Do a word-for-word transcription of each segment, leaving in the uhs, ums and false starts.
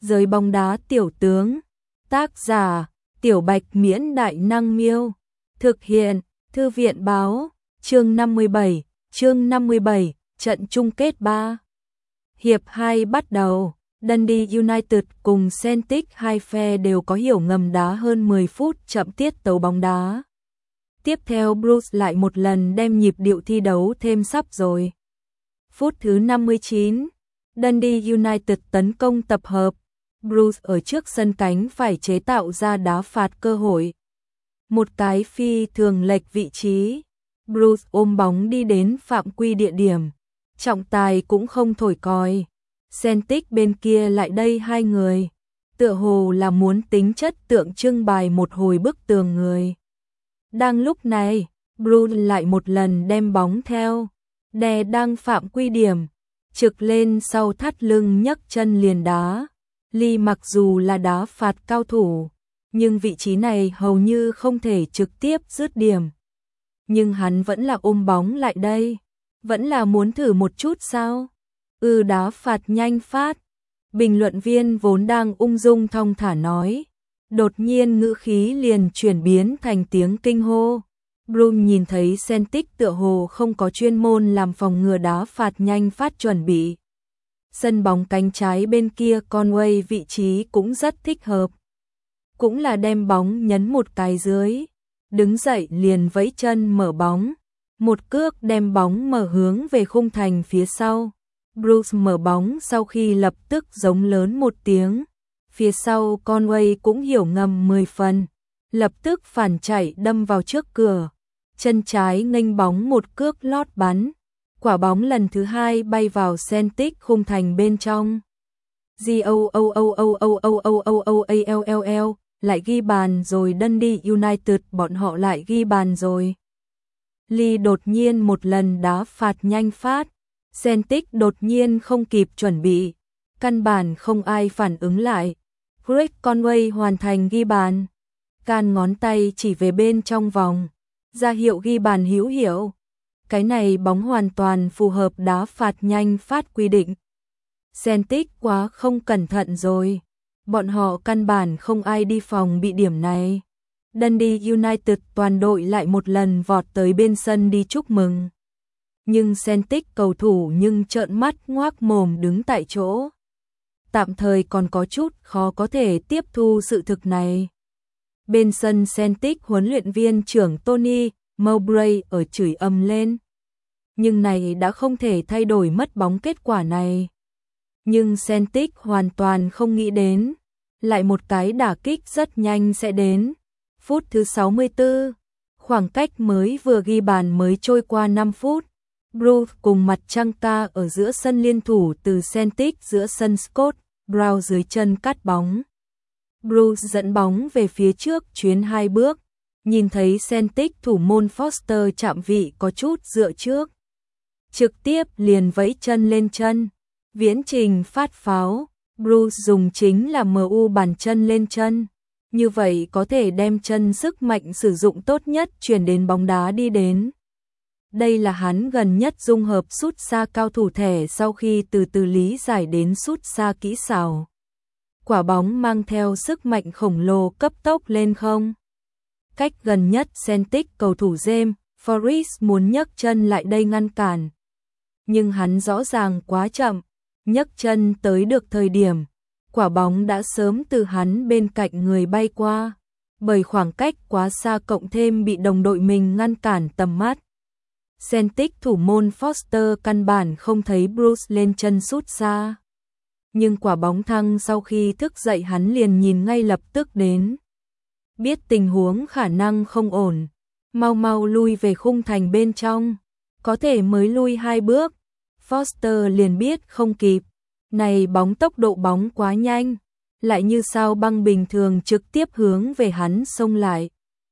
Giới bóng đá tiểu tướng. Tác giả: Tiểu Bạch Miễn Đại Năng Miêu. Thực hiện: Thư viện Báo. Chương năm mươi bảy. Chương năm mươi bảy. Trận chung kết ba. Hiệp hai bắt đầu. Dundee United cùng Celtic hai phe đều có hiểu ngầm đá hơn mười phút chậm tiết tấu bóng đá. Tiếp theo Bruce lại một lần đem nhịp điệu thi đấu thêm sắp rồi. Phút thứ năm mươi chín, Dundee United tấn công tập hợp. Bruce ở trước sân cánh phải chế tạo ra đá phạt cơ hội. Một cái phi thường lệch vị trí. Bruce ôm bóng đi đến phạm quy địa điểm. Trọng tài cũng không thổi còi. Celtic bên kia lại đây hai người. Tựa hồ là muốn tính chất tượng trưng bài một hồi bức tường người. Đang lúc này, Bruce lại một lần đem bóng theo. Đè đang phạm quy điểm. Trực lên sau thắt lưng nhấc chân liền đá. Lee mặc dù là đá phạt cao thủ, nhưng vị trí này hầu như không thể trực tiếp dứt điểm. Nhưng hắn vẫn là ôm bóng lại đây. Vẫn là muốn thử một chút sao? Ừ, đá phạt nhanh phát. Bình luận viên vốn đang ung dung thong thả nói. Đột nhiên ngữ khí liền chuyển biến thành tiếng kinh hô. Bruce nhìn thấy Celtic tựa hồ không có chuyên môn làm phòng ngừa đá phạt nhanh phát chuẩn bị. Sân bóng cánh trái bên kia Conway vị trí cũng rất thích hợp. Cũng là đem bóng nhấn một cái dưới. Đứng dậy liền vẫy chân mở bóng. Một cước đem bóng mở hướng về khung thành phía sau. Bruce mở bóng sau khi lập tức giống lớn một tiếng. Phía sau Conway cũng hiểu ngầm mười phần. Lập tức phản chạy đâm vào trước cửa. Chân trái nghênh bóng một cước lót bắn. Quả bóng lần thứ hai bay vào Celtic khung thành bên trong. Goal lại ghi bàn rồi. Dundee United bọn họ lại ghi bàn rồi. Lee đột nhiên một lần đá phạt nhanh phát. Celtic đột nhiên không kịp chuẩn bị. Căn bản không ai phản ứng lại. Greg Conway hoàn thành ghi bàn. Can ngón tay chỉ về bên trong vòng. Ra hiệu ghi bàn hữu hiệu. Cái này bóng hoàn toàn phù hợp đá phạt nhanh phát quy định. Celtic quá không cẩn thận rồi. Bọn họ căn bản không ai đi phòng bị điểm này. Dundee United toàn đội lại một lần vọt tới bên sân đi chúc mừng. Nhưng Celtic cầu thủ nhưng trợn mắt ngoác mồm đứng tại chỗ. Tạm thời còn có chút khó có thể tiếp thu sự thực này. Bên sân Celtic huấn luyện viên trưởng Tony Mowbray ở chửi ầm lên. Nhưng này đã không thể thay đổi mất bóng kết quả này. Nhưng Celtic hoàn toàn không nghĩ đến. Lại một cái đả kích rất nhanh sẽ đến. Phút thứ sáu mươi tư. Khoảng cách mới vừa ghi bàn mới trôi qua năm phút. Bruce cùng mặt trăng ca ở giữa sân liên thủ từ Celtic giữa sân Scott Brown dưới chân cắt bóng. Bruce dẫn bóng về phía trước chuyến hai bước. Nhìn thấy Celtic thủ môn Foster chạm vị có chút dựa trước. Trực tiếp liền vẫy chân lên chân. Viễn trình phát pháo. Bruce dùng chính là em u bàn chân lên chân. Như vậy có thể đem chân sức mạnh sử dụng tốt nhất chuyển đến bóng đá đi đến. Đây là hắn gần nhất dung hợp sút xa cao thủ thẻ sau khi từ từ lý giải đến sút xa kỹ xảo. Quả bóng mang theo sức mạnh khổng lồ cấp tốc lên không. Cách gần nhất Celtic cầu thủ James Forrest muốn nhấc chân lại đây ngăn cản. Nhưng hắn rõ ràng quá chậm, nhấc chân tới được thời điểm. Quả bóng đã sớm từ hắn bên cạnh người bay qua. Bởi khoảng cách quá xa cộng thêm bị đồng đội mình ngăn cản tầm mắt. Celtic thủ môn Foster căn bản không thấy Bruce lên chân sút xa. Nhưng quả bóng thăng sau khi thức dậy hắn liền nhìn ngay lập tức đến. Biết tình huống khả năng không ổn. Mau mau lui về khung thành bên trong. Có thể mới lui hai bước. Foster liền biết không kịp. Này bóng tốc độ bóng quá nhanh. Lại như sao băng bình thường trực tiếp hướng về hắn xông lại.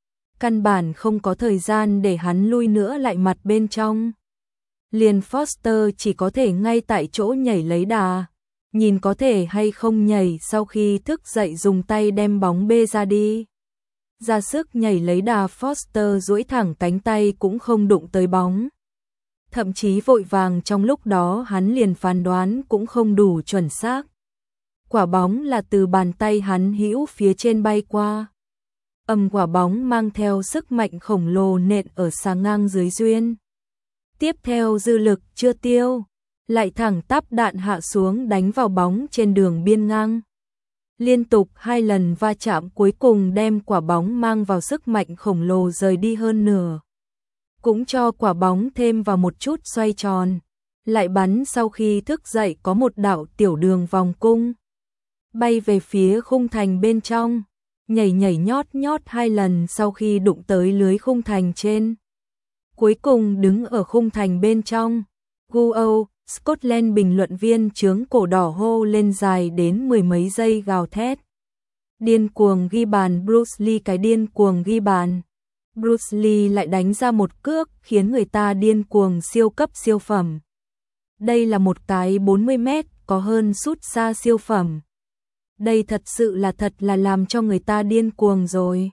Căn bản không có thời gian để hắn lui nữa lại mặt bên trong. Liền Foster chỉ có thể ngay tại chỗ nhảy lấy đà. Nhìn có thể hay không nhảy sau khi thức dậy dùng tay đem bóng bê ra đi. Ra sức nhảy lấy đà Foster duỗi thẳng cánh tay cũng không đụng tới bóng. Thậm chí vội vàng trong lúc đó hắn liền phán đoán cũng không đủ chuẩn xác. Quả bóng là từ bàn tay hắn hữu phía trên bay qua. Ầm, quả bóng mang theo sức mạnh khổng lồ nện ở xà ngang dưới duyên. Tiếp theo dư lực chưa tiêu, lại thẳng tắp đạn hạ xuống đánh vào bóng trên đường biên ngang. Liên tục hai lần va chạm cuối cùng đem quả bóng mang vào sức mạnh khổng lồ rời đi hơn nửa. Cũng cho quả bóng thêm vào một chút xoay tròn. Lại bắn sau khi thức dậy có một đạo tiểu đường vòng cung. Bay về phía khung thành bên trong. Nhảy nhảy nhót nhót hai lần sau khi đụng tới lưới khung thành trên. Cuối cùng đứng ở khung thành bên trong. gu âu, Scotland bình luận viên chướng cổ đỏ hô lên dài đến mười mấy giây gào thét. Điên cuồng ghi bàn Bruce Lee, cái điên cuồng ghi bàn. Bruce Lee lại đánh ra một cước khiến người ta điên cuồng, siêu cấp siêu phẩm. Đây là một cái bốn mươi mét có hơn sút xa siêu phẩm. Đây thật sự là thật là làm cho người ta điên cuồng rồi.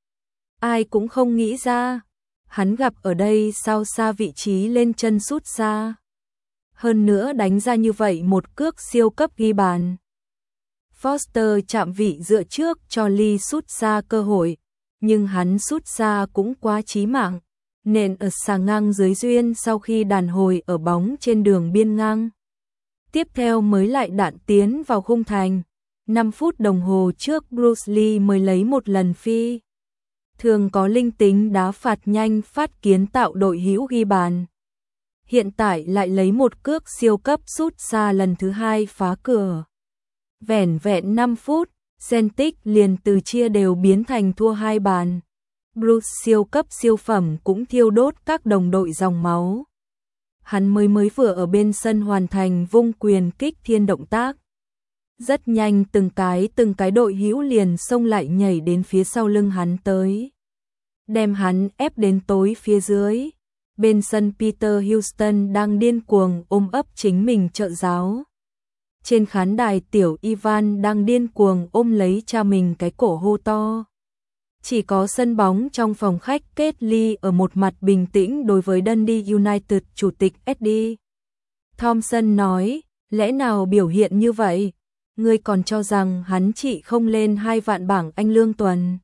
Ai cũng không nghĩ ra, hắn gặp ở đây sao xa vị trí lên chân sút xa. Hơn nữa đánh ra như vậy một cước siêu cấp ghi bàn. Foster chạm vị dựa trước cho Lee sút xa cơ hội, nhưng hắn sút xa cũng quá chí mạng, nện ở xà ngang dưới duyên sau khi đàn hồi ở bóng trên đường biên ngang. Tiếp theo mới lại đạn tiến vào khung thành. năm phút đồng hồ trước Bruce Lee mới lấy một lần phi. Thường có linh tính đá phạt nhanh phát kiến tạo đội hữu ghi bàn. Hiện tại lại lấy một cước siêu cấp sút xa lần thứ hai phá cửa. Vẻn vẹn năm phút, Celtic liền từ chia đều biến thành thua hai bàn. Bruce siêu cấp siêu phẩm cũng thiêu đốt các đồng đội dòng máu. Hắn mới mới vừa ở bên sân hoàn thành vung quyền kích thiên động tác. Rất nhanh từng cái từng cái đội hữu liền xông lại nhảy đến phía sau lưng hắn tới. Đem hắn ép đến tối phía dưới. Bên sân Peter Houston đang điên cuồng ôm ấp chính mình trợ giáo. Trên khán đài tiểu Ivan đang điên cuồng ôm lấy cha mình cái cổ hô to. Chỉ có sân bóng trong phòng khách Ketley ở một mặt bình tĩnh đối với Dundee United chủ tịch Eddie Thompson nói, lẽ nào biểu hiện như vậy? Ngươi còn cho rằng hắn chỉ không lên hai vạn bảng Anh lương tuần.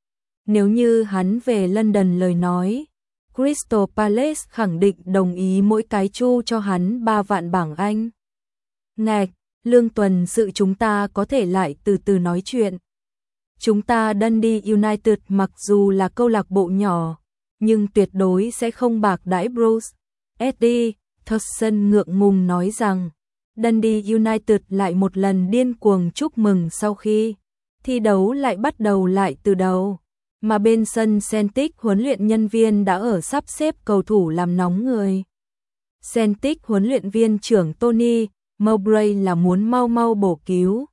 Nếu như hắn về London lời nói, Crystal Palace khẳng định đồng ý mỗi cái chu cho hắn ba vạn bảng Anh. Ngạch, lương tuần sự chúng ta có thể lại từ từ nói chuyện. Chúng ta Dundee United mặc dù là câu lạc bộ nhỏ, nhưng tuyệt đối sẽ không bạc đãi Bruce. Eddie Thompson ngượng ngùng nói rằng, Dundee United lại một lần điên cuồng chúc mừng sau khi thi đấu lại bắt đầu lại từ đầu. Mà bên sân Celtic huấn luyện nhân viên đã ở sắp xếp cầu thủ làm nóng người. Celtic huấn luyện viên trưởng Tony Mowbray là muốn mau mau bổ cứu.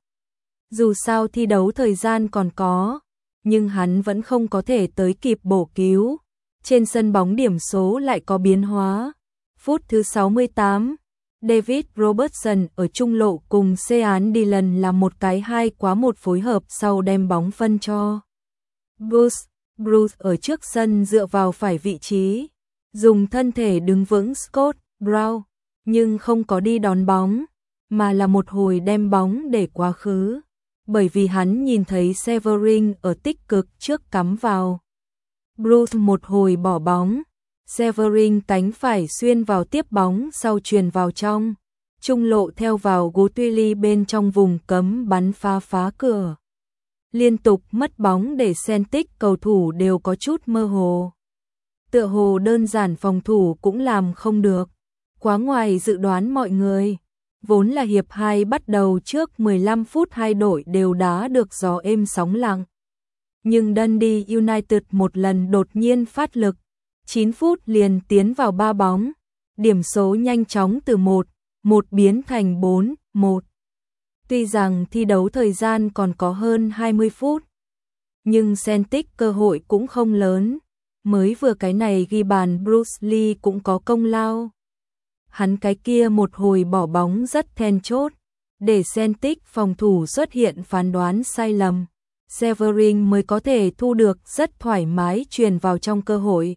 Dù sao thi đấu thời gian còn có, nhưng hắn vẫn không có thể tới kịp bổ cứu. Trên sân bóng điểm số lại có biến hóa. Phút thứ sáu mươi tám, David Robertson ở trung lộ cùng Sean Dillon làm một cái hai quá một phối hợp sau đem bóng phân cho Bruce. Bruce ở trước sân dựa vào phải vị trí, dùng thân thể đứng vững Scott Brown, nhưng không có đi đón bóng, mà là một hồi đem bóng để quá khứ, bởi vì hắn nhìn thấy Severin ở tích cực trước cắm vào. Bruce một hồi bỏ bóng, Severin cánh phải xuyên vào tiếp bóng sau truyền vào trong, trung lộ theo vào Guthrie bên trong vùng cấm bắn phá phá cửa. Liên tục mất bóng để Celtic cầu thủ đều có chút mơ hồ. Tựa hồ đơn giản phòng thủ cũng làm không được, quá ngoài dự đoán mọi người. Vốn là hiệp hai bắt đầu trước mười lăm phút hai đội đều đá được gió êm sóng lặng. Nhưng Dundee United một lần đột nhiên phát lực, chín phút liền tiến vào ba bóng, điểm số nhanh chóng từ một một biến thành bốn một. Tuy rằng thi đấu thời gian còn có hơn hai mươi phút, nhưng Celtic cơ hội cũng không lớn, mới vừa cái này ghi bàn Bruce Lee cũng có công lao. Hắn cái kia một hồi bỏ bóng rất then chốt, để Celtic phòng thủ xuất hiện phán đoán sai lầm. Severin mới có thể thu được rất thoải mái truyền vào trong cơ hội.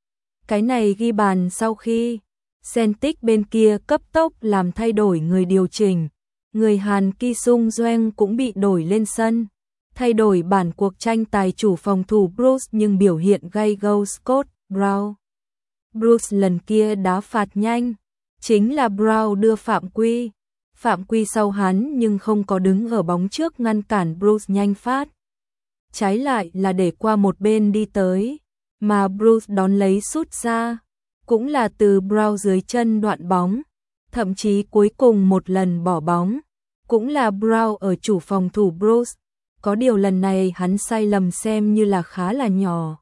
Cái này ghi bàn sau khi Celtic bên kia cấp tốc làm thay đổi người điều chỉnh, người Hàn Ki Sung Doeng cũng bị đổi lên sân, thay đổi bản cuộc tranh tài chủ phòng thủ Bruce nhưng biểu hiện gay go Scott Brown. Bruce lần kia đá phạt nhanh, chính là Brown đưa phạm quy. Phạm quy sau hắn nhưng không có đứng ở bóng trước ngăn cản Bruce nhanh phát. Trái lại là để qua một bên đi tới, mà Bruce đón lấy sút ra. Cũng là từ Brown dưới chân đoạn bóng, thậm chí cuối cùng một lần bỏ bóng. Cũng là Brown ở chủ phòng thủ Bruce, có điều lần này hắn sai lầm xem như là khá là nhỏ.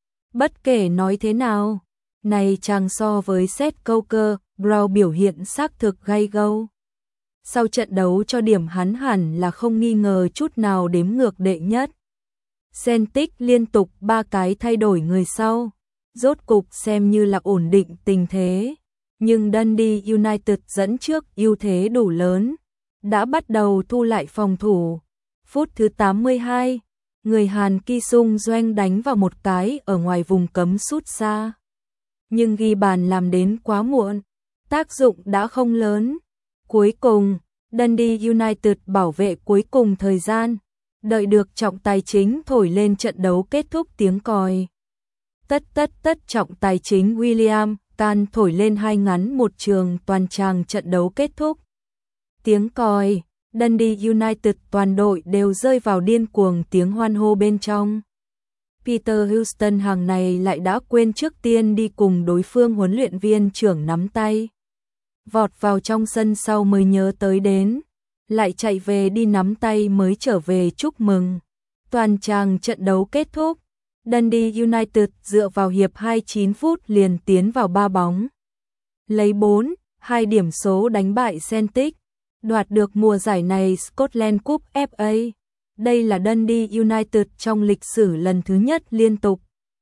Bất kể nói thế nào, này chàng so với Seth Coker, Brown biểu hiện xác thực gay go. Sau trận đấu cho điểm hắn hẳn là không nghi ngờ chút nào đếm ngược đệ nhất. Celtic liên tục ba cái thay đổi người sau, rốt cục xem như là ổn định tình thế. Nhưng Dundee United dẫn trước ưu thế đủ lớn, đã bắt đầu thu lại phòng thủ. Phút thứ tám mươi hai, người Hàn Ki Sung Doeng đánh vào một cái ở ngoài vùng cấm sút xa. Nhưng ghi bàn làm đến quá muộn, tác dụng đã không lớn. Cuối cùng, Dundee United bảo vệ cuối cùng thời gian, đợi được trọng tài chính thổi lên trận đấu kết thúc tiếng còi. Tất tất tất trọng tài chính William Can thổi lên hai ngắn một trường toàn tràng trận đấu kết thúc. Tiếng còi, Dundee United toàn đội đều rơi vào điên cuồng tiếng hoan hô bên trong. Peter Houston hàng này lại đã quên trước tiên đi cùng đối phương huấn luyện viên trưởng nắm tay. Vọt vào trong sân sau mới nhớ tới đến, lại chạy về đi nắm tay mới trở về chúc mừng. Toàn tràng trận đấu kết thúc, Dundee United dựa vào hiệp hai chín phút liền tiến vào ba bóng. Lấy bốn hai điểm số đánh bại Celtic, đoạt được mùa giải này Scotland Cup ép a. Đây là Dundee United trong lịch sử lần thứ nhất liên tục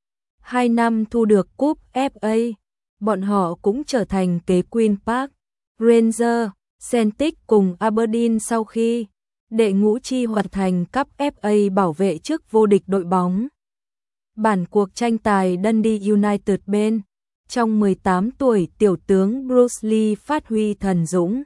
hai năm thu được cúp ép a. Bọn họ cũng trở thành kế Queen Park Rangers, Celtic cùng Aberdeen sau khi đệ ngũ chi hoàn thành cúp ép a bảo vệ chức vô địch đội bóng. Bản cuộc tranh tài Dundee United bên trong mười tám tuổi tiểu tướng Bruce Lee phát huy thần dũng.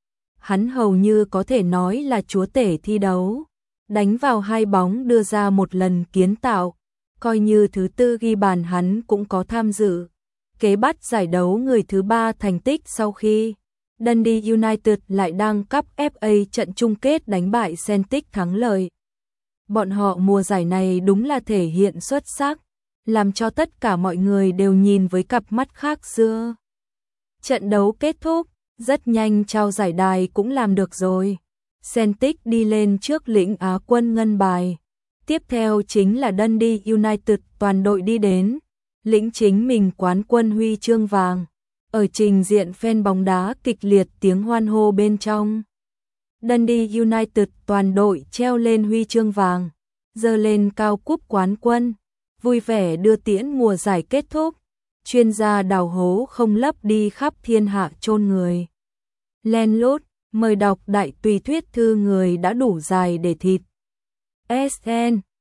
Hắn hầu như có thể nói là chúa tể thi đấu, đánh vào hai bóng đưa ra một lần kiến tạo, coi như thứ tư ghi bàn hắn cũng có tham dự. Kế bắt giải đấu người thứ ba thành tích sau khi Dundee United lại đang cúp ép a trận chung kết đánh bại Celtic thắng lợi. Bọn họ mùa giải này đúng là thể hiện xuất sắc, làm cho tất cả mọi người đều nhìn với cặp mắt khác xưa. Trận đấu kết thúc, rất nhanh trao giải đài cũng làm được rồi. Celtic đi lên trước lĩnh Á quân ngân bài. Tiếp theo chính là Dundee United toàn đội đi đến, lĩnh chính mình quán quân huy chương vàng. Ở trình diện fan bóng đá kịch liệt tiếng hoan hô bên trong. Dundee United toàn đội treo lên huy chương vàng, giơ lên cao cúp quán quân, vui vẻ đưa tiễn mùa giải kết thúc. Chuyên gia đào hố không lấp đi khắp thiên hạ chôn người. Len lút, mời đọc đại tùy thuyết thư người đã đủ dài để thịt. ét en